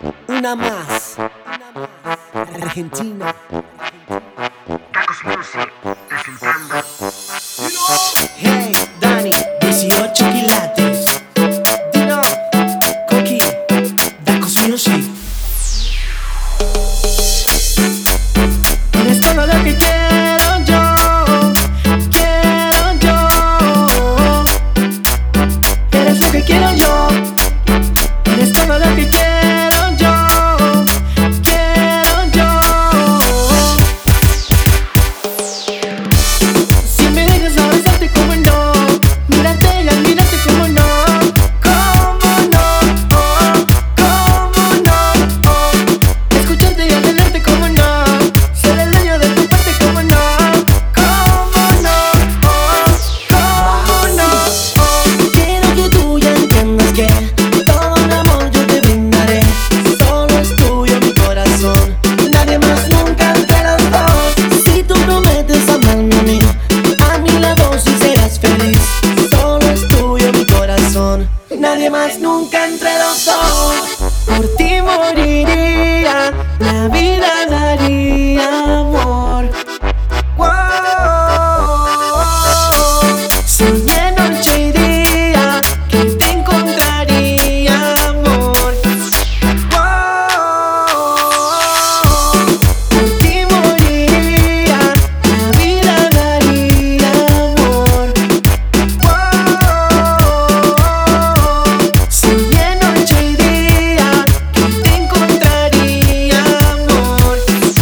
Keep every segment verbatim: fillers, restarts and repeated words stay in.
Una más. Argentina. Tacos Music, presentando. Hey, Dani, dieciocho quilates. Dino, Coqui, Tacos Music. Eres todo lo que quiero yo, quiero yo. Eres lo que quiero yo. Eres todo lo que quiero yo, quiero yo. Si me dejas abrazarte como no, mírate y mírate como no, como no, oh, como no, oh. Escucharte y atenderte como no, ser el dueño de tu parte como no, como no, oh, como no, oh. Quiero que tú ya entiendas que todo mi amor yo te brindaré. Solo es tuyo mi corazón, nadie más nunca entre los dos. Si tú prometes amarme a mí, a mi lado sí serás feliz. Solo es tuyo mi corazón, nadie más nunca entre los dos. Por ti moriría, la vida daría amor. Wow. Soñé noche y día que te encontraría, amor. Wow. Por ti moriría, la vida daría amor. Wow. Soñé noche y día que te encontraría, amor.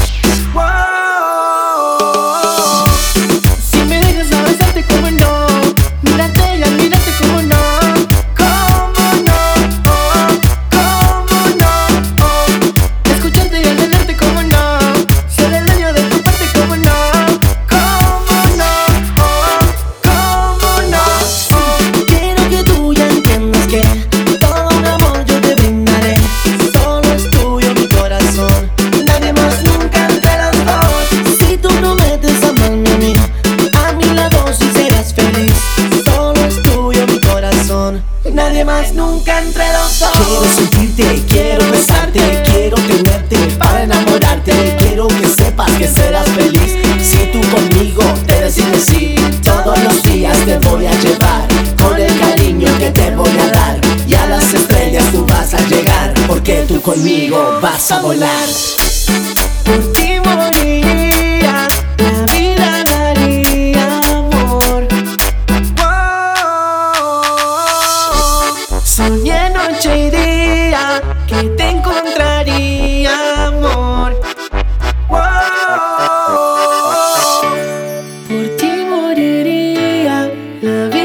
Wow. Si me dejas abrazarte como no, mírate y mírate como no, como no, oh, como no, oh. Escucharte y atenderte como no, ser el dueño de tu parte como no, como no, oh, como no, oh. Quiero que tú ya entiendas que todo mi amor yo te brindaré. Solo es tuyo mi corazón, nadie más nunca entre los dos. Si tú prometes amarme a mí, a mi lado sí serás feliz. Solo es tuyo mi corazón, nadie más nunca entre los dos. Quiero sentirte, quiero besarte, quiero tenerte para enamorarte. Quiero que sepas que serás feliz si tú conmigo te decides sí. Todos los días te voy a llevar con el cariño que te voy a dar, y a las estrellas tú vas a llegar, porque tú conmigo vas a volar. Por ti moriría, la vida daría amor. Wow. Soñé noche y día que te encontraría, amor. Wow. Por ti moriría, la vida